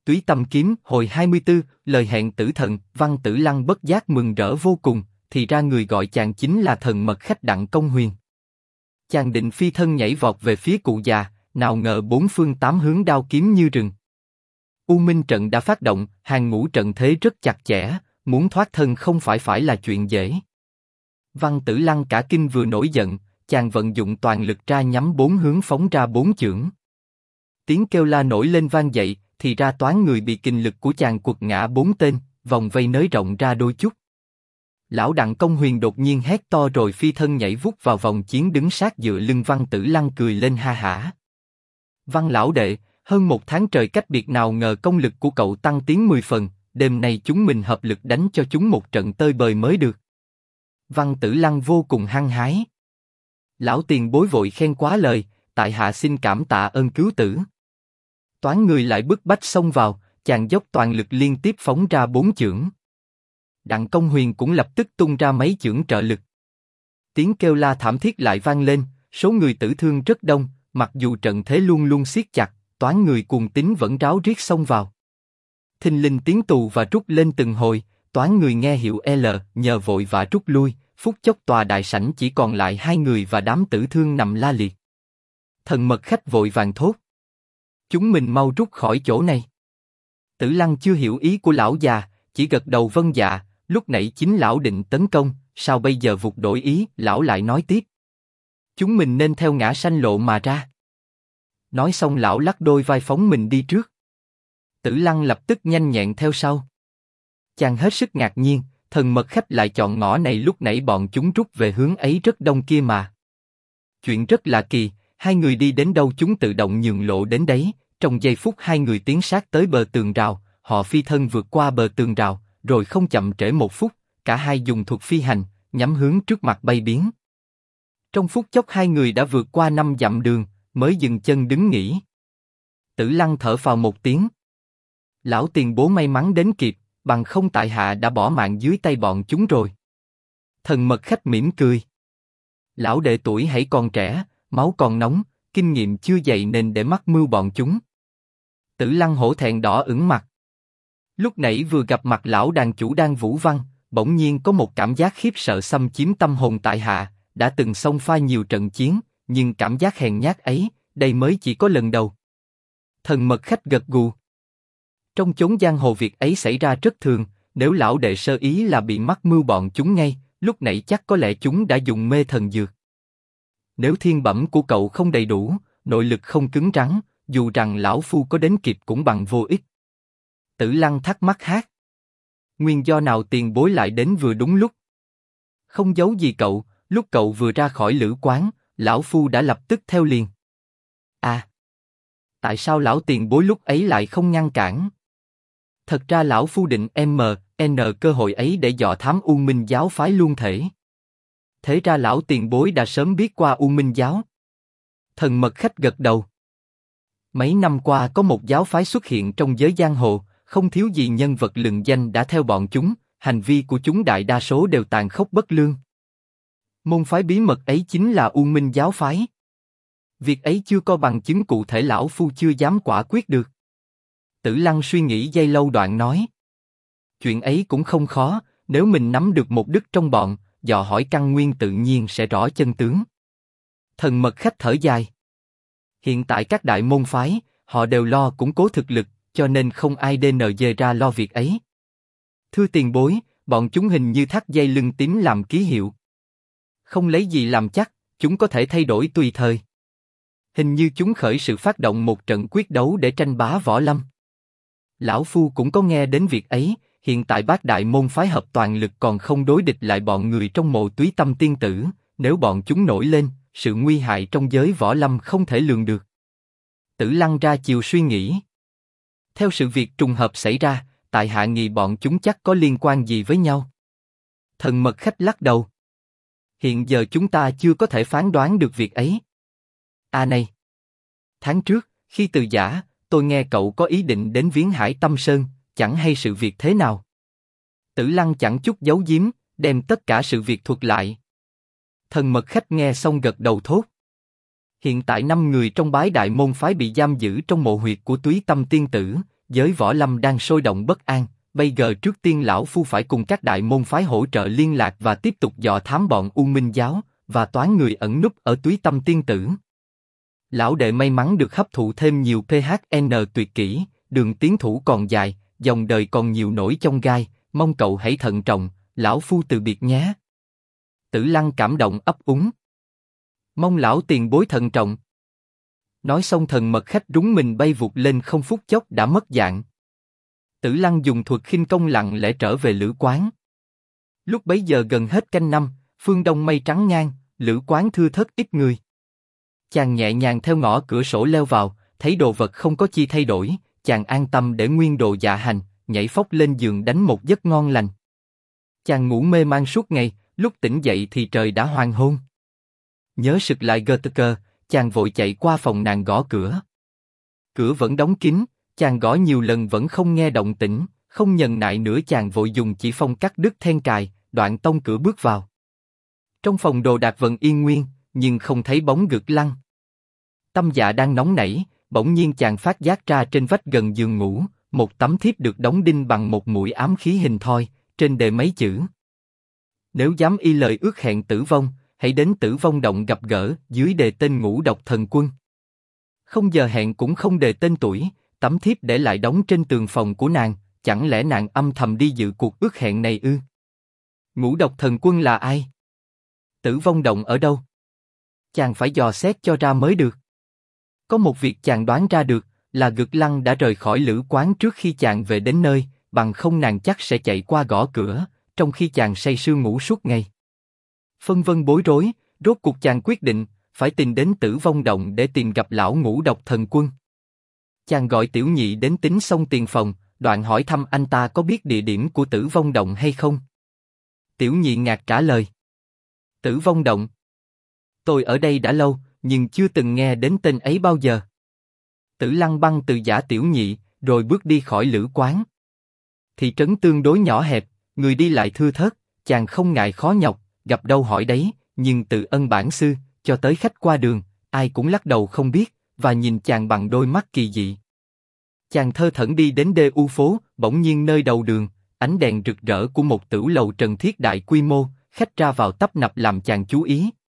Túy Tâm Kiếm, hồi 24, lời hẹn tử thần. Văn Tử Lăng bất giác mừng rỡ vô cùng, thì ra người gọi chàng chính là thần mật khách Đặng Công Huyền. Chàng định phi thân nhảy vọt về phía cụ già, nào ngờ bốn phương tám hướng đao kiếm như rừng. U Minh trận đã phát động, hàng ngũ trận thế rất chặt chẽ, muốn thoát thân không phải là chuyện dễ. Văn Tử Lăng cả kinh vừa nổi giận, chàng vận dụng toàn lực ra nhắm bốn hướng phóng ra bốn chưởng. Tiếng kêu la nổi lên vang dậy, thì ra toán người bị kình lực của chàng quật ngã bốn tên, vòng vây nới rộng ra đôi chút. Lão Đặng Công Huyền đột nhiên hét to rồi phi thân nhảy vút vào vòng chiến đứng sát dựa lưng Văn Tử Lăng cười lên ha hả. Văn lão đệ, hơn một tháng trời cách biệt nào ngờ công lực của cậu tăng tiến 10 phần, đêm nay chúng mình hợp lực đánh cho chúng một trận tơi bời mới được. Văn Tử Lăng vô cùng hăng hái. Lão tiền bối vội khen quá lời, tại hạ xin cảm tạ ơn cứu tử. Toán người lại bức bách xông vào, chàng dốc toàn lực liên tiếp phóng ra bốn chưởng. Đặng Công Huyền cũng lập tức tung ra mấy chưởng trợ lực. Tiếng kêu la thảm thiết lại vang lên, số người tử thương rất đông, mặc dù trận thế luôn luôn siết chặt, toán người cuồng tín vẫn ráo riết xông vào. Thình lình tiếng tù và rút lên từng hồi, toán người nghe hiệu L, nhờ vội vã rút lui, phút chốc tòa đại sảnh chỉ còn lại 2 người và đám tử thương nằm la liệt. Thần mật khách vội vàng thốt: chúng mình mau rút khỏi chỗ này. Tử Lăng chưa hiểu ý của lão già, chỉ gật đầu vâng dạ. Lúc nãy chính lão định tấn công, sao bây giờ vụt đổi ý? Lão lại nói tiếp: chúng mình nên theo ngã sanh lộ mà ra. Nói xong lão lắc đôi vai phóng mình đi trước. Tử Lăng lập tức nhanh nhẹn theo sau. Chàng hết sức ngạc nhiên, thần mật khách lại chọn ngõ này, lúc nãy bọn chúng rút về hướng ấy rất đông kia mà. Chuyện rất lạ kỳ, hai người đi đến đâu chúng tự động nhường lộ đến đấy. Trong giây phút hai người tiến sát tới bờ tường rào, họ phi thân vượt qua bờ tường rào, rồi không chậm trễ một phút, cả hai dùng thuật phi hành, nhắm hướng trước mặt bay biến. Trong phút chốc hai người đã vượt qua 5 dặm đường, mới dừng chân đứng nghỉ. Tử Lăng thở phào một tiếng. Lão tiền bối may mắn đến kịp, bằng không tại hạ đã bỏ mạng dưới tay bọn chúng rồi. Thần mật khách mỉm cười. Lão đệ tuổi hãy còn trẻ, máu còn nóng, kinh nghiệm chưa dày nên để mắc mưu bọn chúng. Tử Lăng hổ thẹn đỏ ửng mặt. Lúc nãy vừa gặp mặt lão đàn chủ Đan Vũ Văn, bỗng nhiên có một cảm giác khiếp sợ xâm chiếm tâm hồn tại hạ. Đã từng xông pha nhiều trận chiến, nhưng cảm giác hèn nhát ấy, đây mới chỉ có lần đầu. Thần mật khách gật gù. Trong chốn giang hồ việc ấy xảy ra rất thường, nếu lão đệ sơ ý là bị mắc mưu bọn chúng ngay, lúc nãy chắc có lẽ chúng đã dùng mê thần dược. Nếu thiên bẩm của cậu không đầy đủ, nội lực không cứng rắn, dù rằng lão phu có đến kịp cũng bằng vô ích. Tử Lăng thắc mắc hát. Nguyên do nào tiền bối lại đến vừa đúng lúc? Không giấu gì cậu, lúc cậu vừa ra khỏi lữ quán, lão phu đã lập tức theo liền. À, tại sao lão tiền bối lúc ấy lại không ngăn cản? Thật ra lão phu định n cơ hội ấy để dò thám U Minh giáo phái luôn thể. Thế ra lão tiền bối đã sớm biết qua U Minh giáo. Thần mật khách gật đầu. Mấy năm qua có một giáo phái xuất hiện trong giới giang hồ, không thiếu gì nhân vật lừng danh đã theo bọn chúng, hành vi của chúng đại đa số đều tàn khốc bất lương. Môn phái bí mật ấy chính là U Minh giáo phái. Việc ấy chưa có bằng chứng cụ thể, lão phu chưa dám quả quyết được. Tử Lăng suy nghĩ giây lâu đoạn nói: chuyện ấy cũng không khó, nếu mình nắm được một đức trong bọn, dò hỏi căn nguyên tự nhiên sẽ rõ chân tướng. Thần mật khách thở dài. Hiện tại các đại môn phái, họ đều lo củng cố thực lực, cho nên không ai DNG ra lo việc ấy. Thưa tiền bối, bọn chúng hình như thắt dây lưng tím làm ký hiệu. Không lấy gì làm chắc, chúng có thể thay đổi tùy thời. Hình như chúng khởi sự phát động một trận quyết đấu để tranh bá võ lâm. Lão phu cũng có nghe đến việc ấy, hiện tại bát đại môn phái hợp toàn lực còn không đối địch lại bọn người trong mộ Túy Tâm tiên tử, nếu bọn chúng nổi lên, sự nguy hại trong giới võ lâm không thể lường được. Tử Lăng ra chiều suy nghĩ. Theo sự việc trùng hợp xảy ra, tại hạ nghi bọn chúng chắc có liên quan gì với nhau. Thần mật khách lắc đầu. Hiện giờ chúng ta chưa có thể phán đoán được việc ấy. À này! Tháng trước, khi từ giã, tôi nghe cậu có ý định đến Viếng Hải Tâm Sơn, chẳng hay sự việc thế nào. Tử Lăng chẳng chút giấu giếm, đem tất cả sự việc thuật lại. Thần mật khách nghe xong gật đầu thốt. Hiện tại 5 người trong bái đại môn phái bị giam giữ trong mộ huyệt của Túy Tâm tiên tử, giới võ lâm đang sôi động bất an. Bây giờ trước tiên lão phu phải cùng các đại môn phái hỗ trợ liên lạc và tiếp tục dò thám bọn U Minh giáo và toán người ẩn núp ở Túy Tâm Tiên Tử. Lão đệ may mắn được hấp thụ thêm nhiều PHN tuyệt kỹ, đường tiến thủ còn dài, dòng đời còn nhiều nỗi chông gai, mong cậu hãy thận trọng, lão phu từ biệt nhé. Tử Lăng cảm động ấp úng. Mong lão tiền bối thận trọng. Nói xong thần mật khách rúng mình bay vụt lên không phút chốc đã mất dạng. Tử Lăng dùng thuật khinh công lặng lẽ trở về lữ quán. Lúc bấy giờ gần hết canh năm, phương đông mây trắng ngang, lữ quán thưa thớt ít người. Chàng nhẹ nhàng theo ngõ cửa sổ leo vào, thấy đồ vật không có chi thay đổi, chàng an tâm để nguyên đồ dạ hành, nhảy phóc lên giường đánh một giấc ngon lành. Chàng ngủ mê man suốt ngày, lúc tỉnh dậy thì trời đã hoàng hôn. Nhớ sực lại Götker, chàng vội chạy qua phòng nàng gõ cửa. Cửa vẫn đóng kín, chàng gõ nhiều lần vẫn không nghe động tĩnh, không nhần nại nữa chàng vội dùng chỉ phong cắt đứt then cài, đoạn tông cửa bước vào. Trong phòng đồ đạc vẫn yên nguyên, nhưng không thấy bóng Gực Lăng. Tâm dạ đang nóng nảy, bỗng nhiên chàng phát giác ra trên vách gần giường ngủ, một tấm thiếp được đóng đinh bằng một mũi ám khí hình thoi, trên đề mấy chữ: nếu dám y lời ước hẹn Tử Vong, hãy đến Tử Vong động gặp gỡ, dưới đề tên Ngũ Độc Thần Quân. Không giờ hẹn cũng không đề tên tuổi, tấm thiếp để lại đóng trên tường phòng của nàng, chẳng lẽ nàng âm thầm đi dự cuộc ước hẹn này ư? Ngũ Độc Thần Quân là ai? Tử Vong động ở đâu? Chàng phải dò xét cho ra mới được. Có một việc chàng đoán ra được, là Gực Lăng đã rời khỏi lữ quán trước khi chàng về đến nơi, bằng không nàng chắc sẽ chạy qua gõ cửa, trong khi chàng say sưa ngủ suốt ngày. Phân vân bối rối, rốt cuộc chàng quyết định, phải tìm đến Tử Vong động để tìm gặp lão Ngũ Độc Thần Quân. Chàng gọi Tiểu Nhị đến tính xong tiền phòng, đoạn hỏi thăm anh ta có biết địa điểm của Tử Vong động hay không. Tiểu Nhị ngạc trả lời: Tử Vong động? Tôi ở đây đã lâu, nhưng chưa từng nghe đến tên ấy bao giờ. Tử Lăng băng từ giả Tiểu Nhị, rồi bước đi khỏi lữ quán. Thị trấn tương đối nhỏ hẹp, người đi lại thưa thớt, chàng không ngại khó nhọc, gặp đâu hỏi đấy, nhưng từ ân bản sư cho tới khách qua đường, ai cũng lắc đầu không biết, và nhìn chàng bằng đôi mắt kỳ dị. Chàng thơ thẩn đi đến DU phố, bỗng nhiên nơi đầu đường, ánh đèn rực rỡ của một tửu lầu trần thiết đại quy mô, khách ra vào tấp nập làm chàng chú ý.